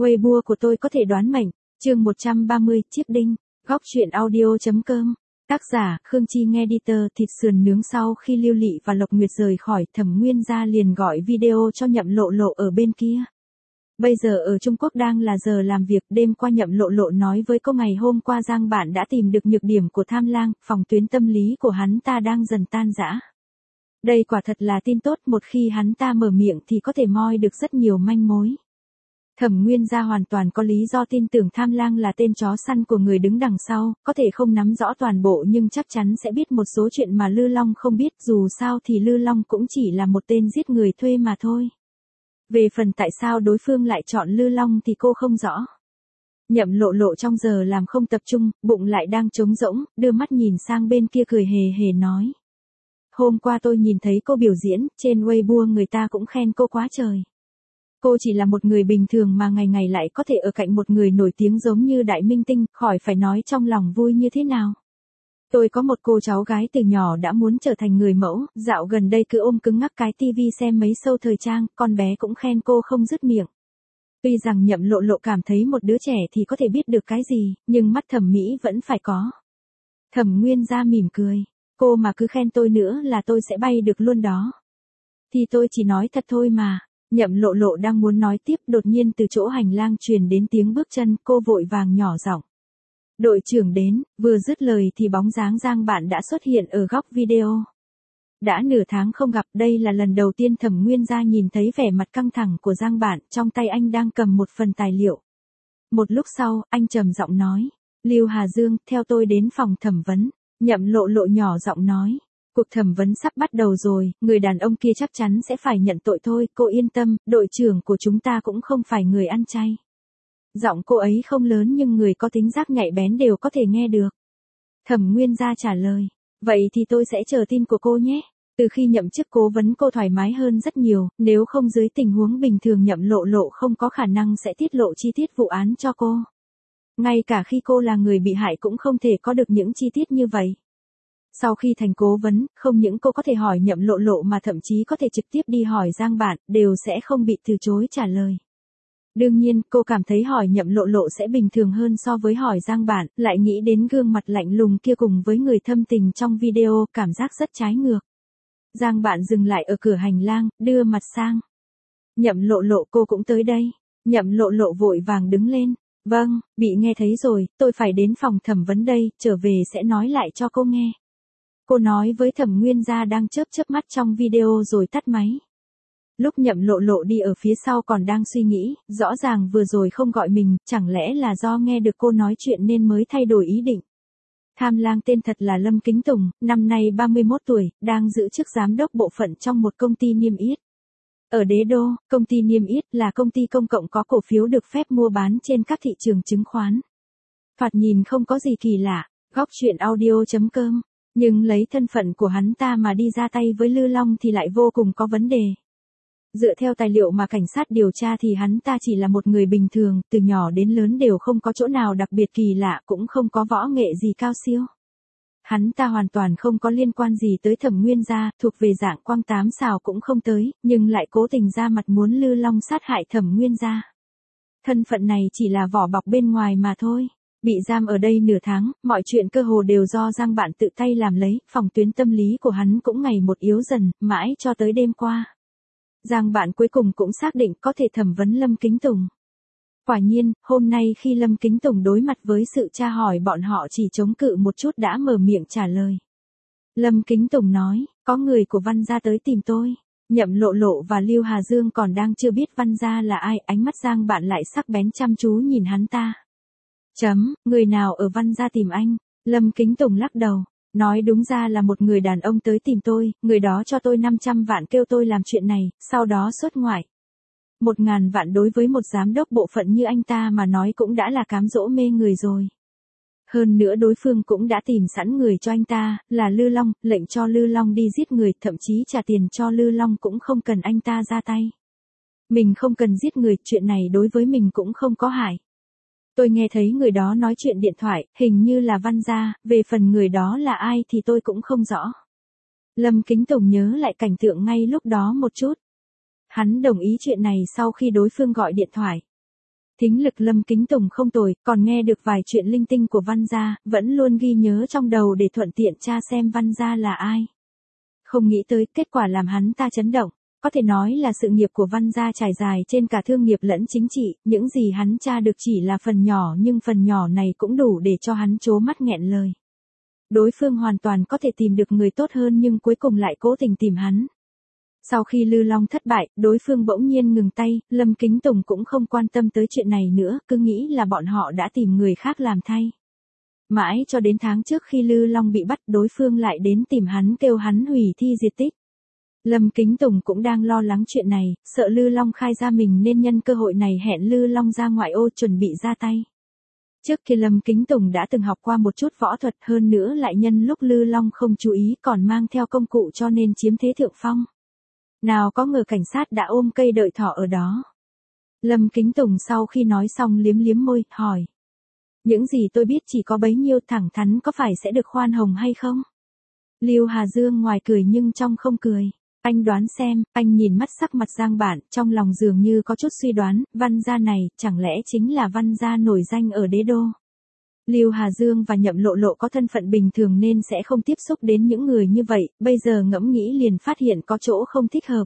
Weibo của tôi có thể đoán mệnh, chương 130, chiếc đinh, góc truyện audio.com. Tác giả, Khương Chi nghe editor. Thịt sườn nướng. Sau khi Lưu Lị và Lộc Nguyệt rời khỏi, Thẩm Nguyên Gia liền gọi video cho Nhậm Lộ Lộ ở bên kia. Bây giờ ở Trung Quốc đang là giờ làm việc, đêm qua Nhậm Lộ Lộ nói với cô ngày hôm qua Giang Bạn đã tìm được nhược điểm của Tham Lang, phòng tuyến tâm lý của hắn ta đang dần tan rã. Đây quả thật là tin tốt, một khi hắn ta mở miệng thì có thể moi được rất nhiều manh mối. Thẩm Nguyên Gia hoàn toàn có lý do tin tưởng Tham Lang là tên chó săn của người đứng đằng sau, có thể không nắm rõ toàn bộ nhưng chắc chắn sẽ biết một số chuyện mà Lư Long không biết, dù sao thì Lư Long cũng chỉ là một tên giết người thuê mà thôi. Về phần tại sao đối phương lại chọn Lư Long thì cô không rõ. Nhậm Lộ Lộ trong giờ làm không tập trung, bụng lại đang trống rỗng, đưa mắt nhìn sang bên kia cười hề hề nói. Hôm qua tôi nhìn thấy cô biểu diễn, trên Weibo người ta cũng khen cô quá trời. Cô chỉ là một người bình thường mà ngày ngày lại có thể ở cạnh một người nổi tiếng giống như đại minh tinh, khỏi phải nói trong lòng vui như thế nào. Tôi có một cô cháu gái từ nhỏ đã muốn trở thành người mẫu, dạo gần đây cứ ôm cứng ngắc cái tivi xem mấy show thời trang, con bé cũng khen cô không dứt miệng. Tuy rằng Nhậm Lộ Lộ cảm thấy một đứa trẻ thì có thể biết được cái gì, nhưng mắt thẩm mỹ vẫn phải có. Thẩm Nguyên Gia mỉm cười, cô mà cứ khen tôi nữa là tôi sẽ bay được luôn đó. Thì tôi chỉ nói thật thôi mà. Nhậm Lộ Lộ đang muốn nói tiếp, đột nhiên từ chỗ hành lang truyền đến tiếng bước chân, cô vội vàng nhỏ giọng. Đội trưởng đến. Vừa dứt lời thì bóng dáng Giang Bạn đã xuất hiện ở góc video. Đã nửa tháng không gặp, đây là lần đầu tiên Thẩm Nguyên Gia nhìn thấy vẻ mặt căng thẳng của Giang Bạn, trong tay anh đang cầm một phần tài liệu. Một lúc sau, anh trầm giọng nói, Lưu Hà Dương, theo tôi đến phòng thẩm vấn. Nhậm Lộ Lộ nhỏ giọng nói. Cuộc thẩm vấn sắp bắt đầu rồi, người đàn ông kia chắc chắn sẽ phải nhận tội thôi, cô yên tâm, đội trưởng của chúng ta cũng không phải người ăn chay. Giọng cô ấy không lớn nhưng người có tính giác nhạy bén đều có thể nghe được. Thẩm Nguyên Gia trả lời, vậy thì tôi sẽ chờ tin của cô nhé. Từ khi nhậm chức cố vấn cô thoải mái hơn rất nhiều, nếu không dưới tình huống bình thường Nhậm Lộ Lộ không có khả năng sẽ tiết lộ chi tiết vụ án cho cô. Ngay cả khi cô là người bị hại cũng không thể có được những chi tiết như vậy. Sau khi thành cố vấn, không những cô có thể hỏi Nhậm Lộ Lộ mà thậm chí có thể trực tiếp đi hỏi Giang Bạn, đều sẽ không bị từ chối trả lời. Đương nhiên, cô cảm thấy hỏi Nhậm Lộ Lộ sẽ bình thường hơn so với hỏi Giang Bạn, lại nghĩ đến gương mặt lạnh lùng kia cùng với người thâm tình trong video, cảm giác rất trái ngược. Giang Bạn dừng lại ở cửa hành lang, đưa mặt sang. Nhậm Lộ Lộ, cô cũng tới đây. Nhậm Lộ Lộ vội vàng đứng lên. Vâng, bị nghe thấy rồi, tôi phải đến phòng thẩm vấn đây, trở về sẽ nói lại cho cô nghe. Cô nói với Thẩm Nguyên Gia đang chớp mắt trong video rồi tắt máy. Lúc Nhậm Lộ Lộ đi ở phía sau còn đang suy nghĩ, rõ ràng vừa rồi không gọi mình, chẳng lẽ là do nghe được cô nói chuyện nên mới thay đổi ý định. Tham Lang tên thật là Lâm Kính Tùng, năm nay 31 tuổi, đang giữ chức giám đốc bộ phận trong một công ty niêm yết. Ở Đế Đô, công ty niêm yết là công ty công cộng có cổ phiếu được phép mua bán trên các thị trường chứng khoán. Thoạt nhìn không có gì kỳ lạ, góc truyện audio.com. Nhưng lấy thân phận của hắn ta mà đi ra tay với Lư Long thì lại vô cùng có vấn đề. Dựa theo tài liệu mà cảnh sát điều tra thì hắn ta chỉ là một người bình thường, từ nhỏ đến lớn đều không có chỗ nào đặc biệt kỳ lạ, cũng không có võ nghệ gì cao siêu. Hắn ta hoàn toàn không có liên quan gì tới Thẩm Nguyên Gia, thuộc về dạng quang tám xào cũng không tới, nhưng lại cố tình ra mặt muốn Lư Long sát hại Thẩm Nguyên Gia. Thân phận này chỉ là vỏ bọc bên ngoài mà thôi. Bị giam ở đây nửa tháng, mọi chuyện cơ hồ đều do Giang Bạn tự tay làm lấy, phòng tuyến tâm lý của hắn cũng ngày một yếu dần, mãi cho tới đêm qua. Giang Bạn cuối cùng cũng xác định có thể thẩm vấn Lâm Kính Tùng. Quả nhiên, hôm nay khi Lâm Kính Tùng đối mặt với sự tra hỏi bọn họ chỉ chống cự một chút đã mở miệng trả lời. Lâm Kính Tùng nói, có người của Văn Gia tới tìm tôi. Nhậm Lộ Lộ và Lưu Hà Dương còn đang chưa biết Văn Gia là ai, ánh mắt Giang Bạn lại sắc bén chăm chú nhìn hắn ta. Người nào ở Văn Gia tìm anh? Lâm Kính Tùng lắc đầu, nói đúng ra là một người đàn ông tới tìm tôi, người đó cho tôi 500 vạn kêu tôi làm chuyện này, sau đó xuất ngoại. 1000 vạn đối với một giám đốc bộ phận như anh ta mà nói cũng đã là cám dỗ mê người rồi. Hơn nữa đối phương cũng đã tìm sẵn người cho anh ta, là Lư Long, lệnh cho Lư Long đi giết người, thậm chí trả tiền cho Lư Long cũng không cần anh ta ra tay. Mình không cần giết người, chuyện này đối với mình cũng không có hại. Tôi nghe thấy người đó nói chuyện điện thoại, hình như là Văn Gia, về phần người đó là ai thì tôi cũng không rõ. Lâm Kính Tùng nhớ lại cảnh tượng ngay lúc đó một chút. Hắn đồng ý chuyện này sau khi đối phương gọi điện thoại. Thính lực Lâm Kính Tùng không tồi, còn nghe được vài chuyện linh tinh của Văn gia, vẫn luôn ghi nhớ trong đầu để thuận tiện tra xem Văn gia là ai. Không nghĩ tới kết quả làm hắn ta chấn động. Có thể nói là sự nghiệp của Văn gia trải dài trên cả thương nghiệp lẫn chính trị, những gì hắn tra được chỉ là phần nhỏ nhưng phần nhỏ này cũng đủ để cho hắn trố mắt nghẹn lời. Đối phương hoàn toàn có thể tìm được người tốt hơn nhưng cuối cùng lại cố tình tìm hắn. Sau khi Lư Long thất bại, đối phương bỗng nhiên ngừng tay, Lâm Kính Tùng cũng không quan tâm tới chuyện này nữa, cứ nghĩ là bọn họ đã tìm người khác làm thay. Mãi cho đến tháng trước khi Lư Long bị bắt, đối phương lại đến tìm hắn kêu hắn hủy thi diệt tích. Lâm Kính Tùng cũng đang lo lắng chuyện này, sợ Lư Long khai ra mình nên nhân cơ hội này hẹn Lư Long ra ngoại ô chuẩn bị ra tay. Trước kia Lâm Kính Tùng đã từng học qua một chút võ thuật, hơn nữa lại nhân lúc Lư Long không chú ý còn mang theo công cụ cho nên chiếm thế thượng phong. Nào có ngờ cảnh sát đã ôm cây đợi thỏ ở đó. Lâm Kính Tùng sau khi nói xong liếm liếm môi, hỏi. Những gì tôi biết chỉ có bấy nhiêu, thẳng thắn có phải sẽ được khoan hồng hay không? Lưu Hà Dương ngoài cười nhưng trong không cười. Anh đoán xem, anh nhìn mắt sắc mặt Giang Bản, trong lòng dường như có chút suy đoán, Văn gia này, chẳng lẽ chính là Văn gia nổi danh ở đế đô. Lưu Hà Dương và Nhậm Lộ Lộ có thân phận bình thường nên sẽ không tiếp xúc đến những người như vậy, bây giờ ngẫm nghĩ liền phát hiện có chỗ không thích hợp.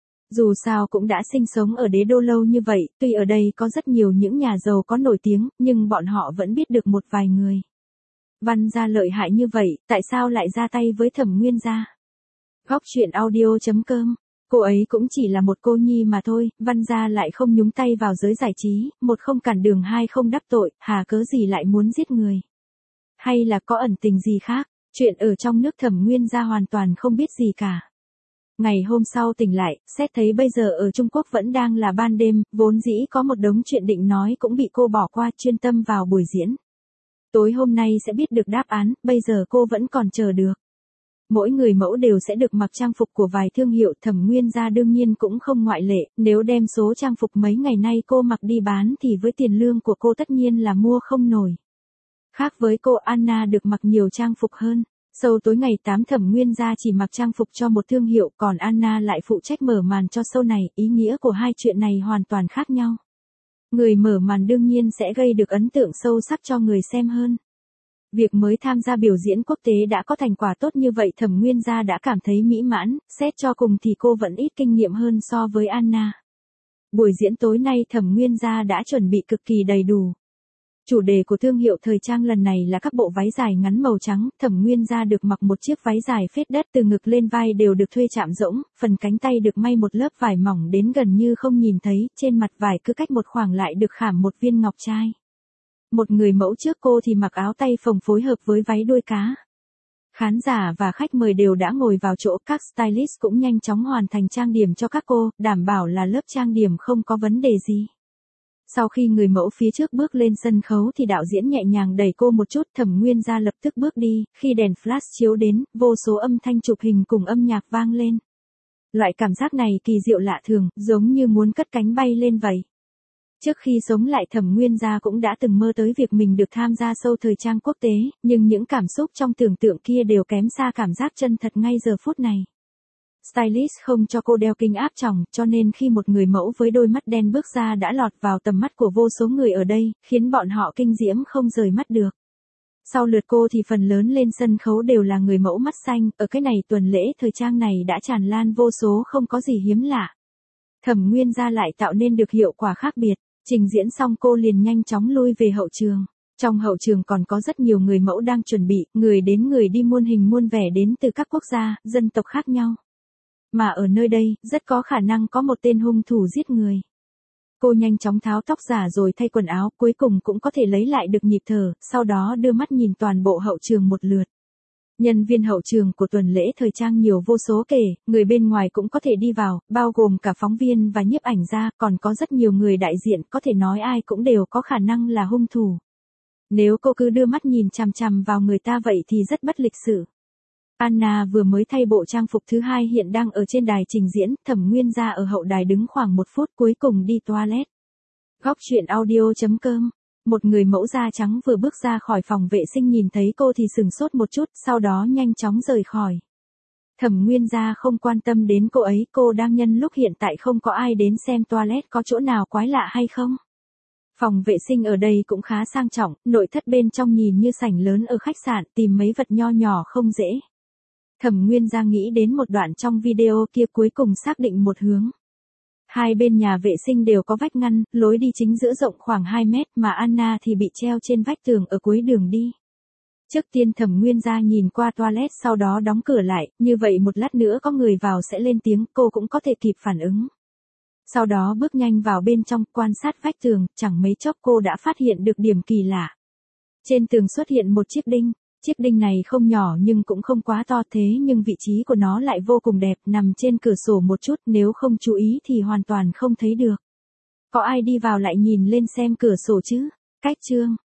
Dù sao cũng đã sinh sống ở đế đô lâu như vậy, tuy ở đây có rất nhiều những nhà giàu có nổi tiếng, nhưng bọn họ vẫn biết được một vài người. Văn gia lợi hại như vậy, tại sao lại ra tay với Thẩm Nguyên gia? Góc truyện audio.com. Cô ấy cũng chỉ là một cô nhi mà thôi, Văn gia lại không nhúng tay vào giới giải trí, một không cản đường, hai không đắc tội, hà cớ gì lại muốn giết người? Hay là có ẩn tình gì khác? Chuyện ở trong nước Thẩm Nguyên gia hoàn toàn không biết gì cả. Ngày hôm sau tỉnh lại, xét thấy bây giờ ở Trung Quốc vẫn đang là ban đêm, vốn dĩ có một đống chuyện định nói cũng bị cô bỏ qua, chuyên tâm vào buổi diễn. Tối hôm nay sẽ biết được đáp án, bây giờ cô vẫn còn chờ được. Mỗi người mẫu đều sẽ được mặc trang phục của vài thương hiệu, Thẩm Nguyên gia đương nhiên cũng không ngoại lệ, nếu đem số trang phục mấy ngày nay cô mặc đi bán thì với tiền lương của cô tất nhiên là mua không nổi. Khác với cô, Anna được mặc nhiều trang phục hơn. Show tối ngày 8 Thẩm Nguyên gia chỉ mặc trang phục cho một thương hiệu, còn Anna lại phụ trách mở màn cho show này, ý nghĩa của hai chuyện này hoàn toàn khác nhau. Người mở màn đương nhiên sẽ gây được ấn tượng sâu sắc cho người xem hơn. Việc mới tham gia biểu diễn quốc tế đã có thành quả tốt như vậy, Thẩm Nguyên gia đã cảm thấy mỹ mãn, xét cho cùng thì cô vẫn ít kinh nghiệm hơn so với Anna. Buổi diễn tối nay Thẩm Nguyên gia đã chuẩn bị cực kỳ đầy đủ. Chủ đề của thương hiệu thời trang lần này là các bộ váy dài ngắn màu trắng, Thẩm Nguyên gia được mặc một chiếc váy dài phết đất, từ ngực lên vai đều được thuê chạm rỗng, phần cánh tay được may một lớp vải mỏng đến gần như không nhìn thấy, trên mặt vải cứ cách một khoảng lại được khảm một viên ngọc trai. Một người mẫu trước cô thì mặc áo tay phồng phối hợp với váy đuôi cá. Khán giả và khách mời đều đã ngồi vào chỗ, các stylist cũng nhanh chóng hoàn thành trang điểm cho các cô, đảm bảo là lớp trang điểm không có vấn đề gì. Sau khi người mẫu phía trước bước lên sân khấu thì đạo diễn nhẹ nhàng đẩy cô một chút, Thẩm Nguyên gia lập tức bước đi, khi đèn flash chiếu đến, vô số âm thanh chụp hình cùng âm nhạc vang lên. Loại cảm giác này kỳ diệu lạ thường, giống như muốn cất cánh bay lên vậy. Trước khi sống lại Thẩm Nguyên gia cũng đã từng mơ tới việc mình được tham gia show thời trang quốc tế, nhưng những cảm xúc trong tưởng tượng kia đều kém xa cảm giác chân thật ngay giờ phút này. Stylist không cho cô đeo kính áp tròng, cho nên khi một người mẫu với đôi mắt đen bước ra đã lọt vào tầm mắt của vô số người ở đây, khiến bọn họ kinh diễm không rời mắt được. Sau lượt cô thì phần lớn lên sân khấu đều là người mẫu mắt xanh, ở cái này tuần lễ thời trang này đã tràn lan vô số không có gì hiếm lạ. Thẩm Nguyên gia lại tạo nên được hiệu quả khác biệt, trình diễn xong cô liền nhanh chóng lui về hậu trường. Trong hậu trường còn có rất nhiều người mẫu đang chuẩn bị, người đến người đi muôn hình muôn vẻ đến từ các quốc gia, dân tộc khác nhau. Mà ở nơi đây, rất có khả năng có một tên hung thủ giết người. Cô nhanh chóng tháo tóc giả rồi thay quần áo, cuối cùng cũng có thể lấy lại được nhịp thở, sau đó đưa mắt nhìn toàn bộ hậu trường một lượt. Nhân viên hậu trường của tuần lễ thời trang nhiều vô số kể, người bên ngoài cũng có thể đi vào, bao gồm cả phóng viên và nhiếp ảnh gia, còn có rất nhiều người đại diện, có thể nói ai cũng đều có khả năng là hung thủ. Nếu cô cứ đưa mắt nhìn chằm chằm vào người ta vậy thì rất bất lịch sự. Anna vừa mới thay bộ trang phục thứ hai hiện đang ở trên đài trình diễn, Thẩm Nguyên gia ở hậu đài đứng khoảng 1 phút cuối cùng đi toilet. Góc truyện audio.com. Một người mẫu da trắng vừa bước ra khỏi phòng vệ sinh nhìn thấy cô thì sửng sốt một chút, sau đó nhanh chóng rời khỏi. Thẩm Nguyên gia không quan tâm đến cô ấy, cô đang nhân lúc hiện tại không có ai đến xem toilet có chỗ nào quái lạ hay không. Phòng vệ sinh ở đây cũng khá sang trọng, nội thất bên trong nhìn như sảnh lớn ở khách sạn, tìm mấy vật nho nhỏ không dễ. Thẩm Nguyên Gia nghĩ đến một đoạn trong video kia, cuối cùng xác định một hướng. Hai bên nhà vệ sinh đều có vách ngăn, lối đi chính giữa rộng khoảng 2 mét mà Anna thì bị treo trên vách tường ở cuối đường đi. Trước tiên Thẩm Nguyên Gia nhìn qua toilet, sau đó đóng cửa lại, như vậy một lát nữa có người vào sẽ lên tiếng, cô cũng có thể kịp phản ứng. Sau đó bước nhanh vào bên trong, quan sát vách tường, chẳng mấy chốc cô đã phát hiện được điểm kỳ lạ. Trên tường xuất hiện một chiếc đinh. Chiếc đinh này không nhỏ nhưng cũng không quá to, thế nhưng vị trí của nó lại vô cùng đẹp, nằm trên cửa sổ một chút, nếu không chú ý thì hoàn toàn không thấy được. Có ai đi vào lại nhìn lên xem cửa sổ chứ? Cách chương